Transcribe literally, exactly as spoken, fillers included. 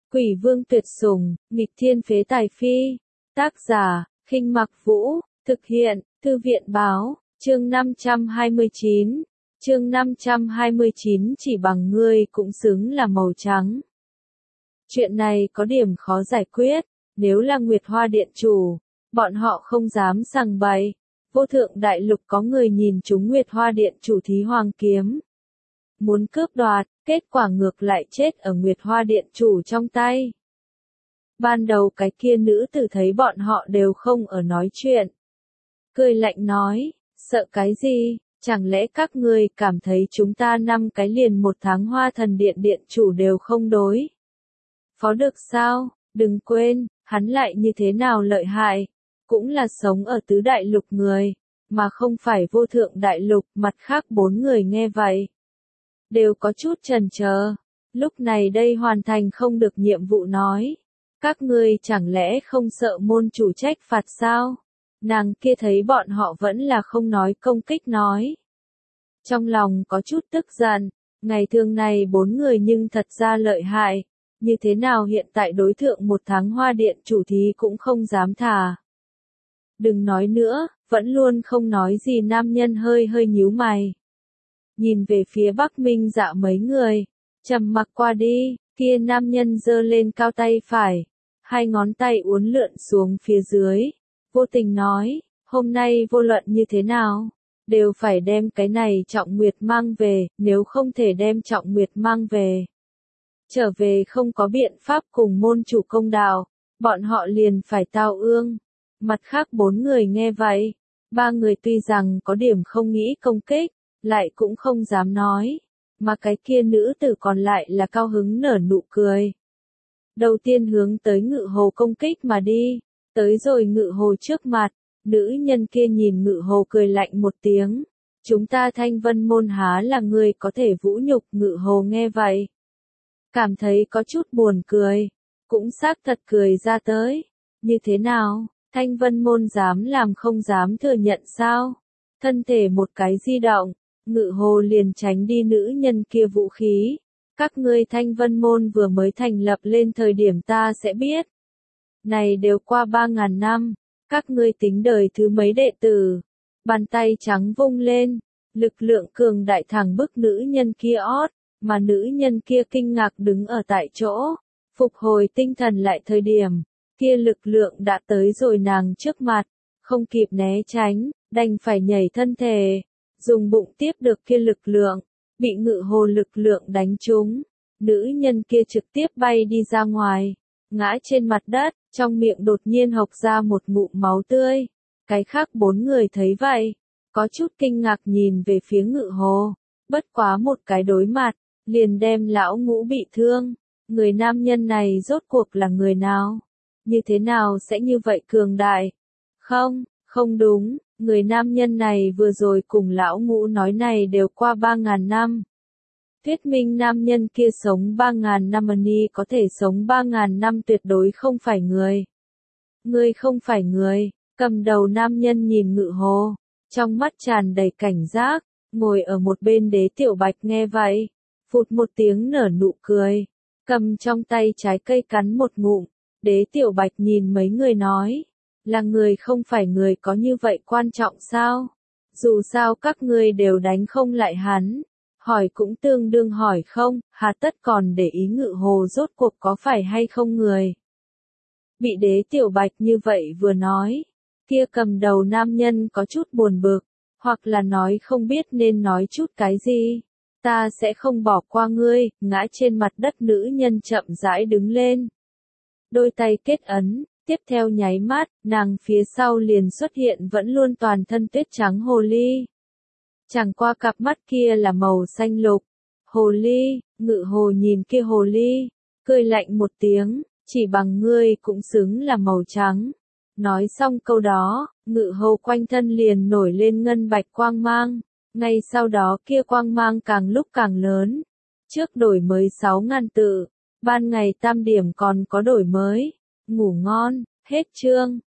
Quỷ vương tuyệt sủng, nghịch thiên phế tài phi. Tác giả, Khinh Mặc Vũ, thực hiện, Thư viện báo, chương năm trăm hai mươi chín. Chương năm trăm hai mươi chín chỉ bằng ngươi cũng xứng là màu trắng. Chuyện này có điểm khó giải quyết, nếu là Nguyệt Hoa Điện chủ, bọn họ không dám sằng bậy. Vô thượng đại lục có người nhìn chúng Nguyệt Hoa Điện chủ thí hoàng kiếm. Muốn cướp đoạt, kết quả ngược lại chết ở Nguyệt Hoa Điện chủ trong tay. Ban đầu cái kia nữ tử thấy bọn họ đều không ở nói chuyện. Cười lạnh nói, sợ cái gì, chẳng lẽ các ngươi cảm thấy chúng ta năm cái liền một tháng Hoa Thần Điện điện chủ đều không đối. Phó được sao, đừng quên, hắn lại như thế nào lợi hại, cũng là sống ở tứ đại lục người, mà không phải vô thượng đại lục. Mặt khác bốn người nghe vậy đều có chút chần chờ. Lúc này đây hoàn thành không được nhiệm vụ nói, các ngươi chẳng lẽ không sợ môn chủ trách phạt sao? Nàng kia thấy bọn họ vẫn là không nói công kích nói. Trong lòng có chút tức giận, ngày thường này bốn người nhưng thật ra lợi hại, như thế nào hiện tại đối thượng một tháng Hoa Điện chủ thí cũng không dám thả. Đừng nói nữa, vẫn luôn không nói gì nam nhân hơi hơi nhíu mày. Nhìn về phía Bắc Minh Dạ mấy người, trầm mặc qua đi, kia nam nhân giơ lên cao tay phải, hai ngón tay uốn lượn xuống phía dưới, vô tình nói, hôm nay vô luận như thế nào, đều phải đem cái này Trọng Nguyệt mang về, nếu không thể đem Trọng Nguyệt mang về. Trở về không có biện pháp cùng môn chủ công đạo, bọn họ liền phải tao ương. Mặt khác bốn người nghe vậy, ba người tuy rằng có điểm không nghĩ công kích, lại cũng không dám nói, mà cái kia nữ tử còn lại là cao hứng nở nụ cười. Đầu tiên hướng tới Ngự Hồ công kích mà đi, tới rồi Ngự Hồ trước mặt, nữ nhân kia nhìn Ngự Hồ cười lạnh một tiếng, chúng ta Thanh Vân môn há là người có thể vũ nhục. Ngự Hồ nghe vậy, cảm thấy có chút buồn cười, cũng xác thật cười ra tới, như thế nào, Thanh Vân môn dám làm không dám thừa nhận sao? Thân thể một cái di động, Ngự Hồ liền tránh đi nữ nhân kia vũ khí. Các ngươi Thanh Vân môn vừa mới thành lập lên thời điểm ta sẽ biết. Này đều qua ba ngàn năm, các ngươi tính đời thứ mấy đệ tử. Bàn tay trắng vung lên, lực lượng cường đại thẳng bức nữ nhân kia ót, mà nữ nhân kia kinh ngạc đứng ở tại chỗ, phục hồi tinh thần lại thời điểm, kia lực lượng đã tới rồi nàng trước mặt, không kịp né tránh, đành phải nhảy thân thể, dùng bụng tiếp được kia lực lượng, bị Ngự Hồ lực lượng đánh trúng, nữ nhân kia trực tiếp bay đi ra ngoài, ngã trên mặt đất, trong miệng đột nhiên hộc ra một ngụm máu tươi. Cái khác bốn người thấy vậy, có chút kinh ngạc nhìn về phía Ngự Hồ, bất quá một cái đối mặt, liền đem lão ngũ bị thương. Người nam nhân này rốt cuộc là người nào? Như thế nào sẽ như vậy cường đại? Không, không đúng, người nam nhân này vừa rồi cùng lão ngũ nói này đều qua ba ngàn năm. Thuyết minh nam nhân kia sống ba ngàn năm ni có thể sống ba ngàn năm tuyệt đối không phải người. Ngươi không phải người, cầm đầu nam nhân nhìn Ngự Hồ, trong mắt tràn đầy cảnh giác, ngồi ở một bên Đế Tiểu Bạch nghe vậy, phụt một tiếng nở nụ cười, cầm trong tay trái cây cắn một ngụm. Đế Tiểu Bạch nhìn mấy người nói, là người không phải người có như vậy quan trọng sao? Dù sao các ngươi đều đánh không lại hắn, hỏi cũng tương đương hỏi không, hà tất còn để ý Ngự Hồ rốt cuộc có phải hay không người. Bị Đế Tiểu Bạch như vậy vừa nói, kia cầm đầu nam nhân có chút buồn bực, hoặc là nói không biết nên nói chút cái gì. Ta sẽ không bỏ qua ngươi. Ngã trên mặt đất nữ nhân chậm rãi đứng lên, đôi tay kết ấn, tiếp theo nháy mắt, nàng phía sau liền xuất hiện vẫn luôn toàn thân tuyết trắng hồ ly. Chẳng qua cặp mắt kia là màu xanh lục. Hồ ly, Ngự Hồ nhìn kia hồ ly, cười lạnh một tiếng, chỉ bằng ngươi cũng xứng là màu trắng. Nói xong câu đó, Ngự Hồ quanh thân liền nổi lên ngân bạch quang mang, ngay sau đó kia quang mang càng lúc càng lớn. Trước đổi mới sáu ngàn tự, ban ngày tam điểm còn có đổi mới. Ngủ ngon, hết chương.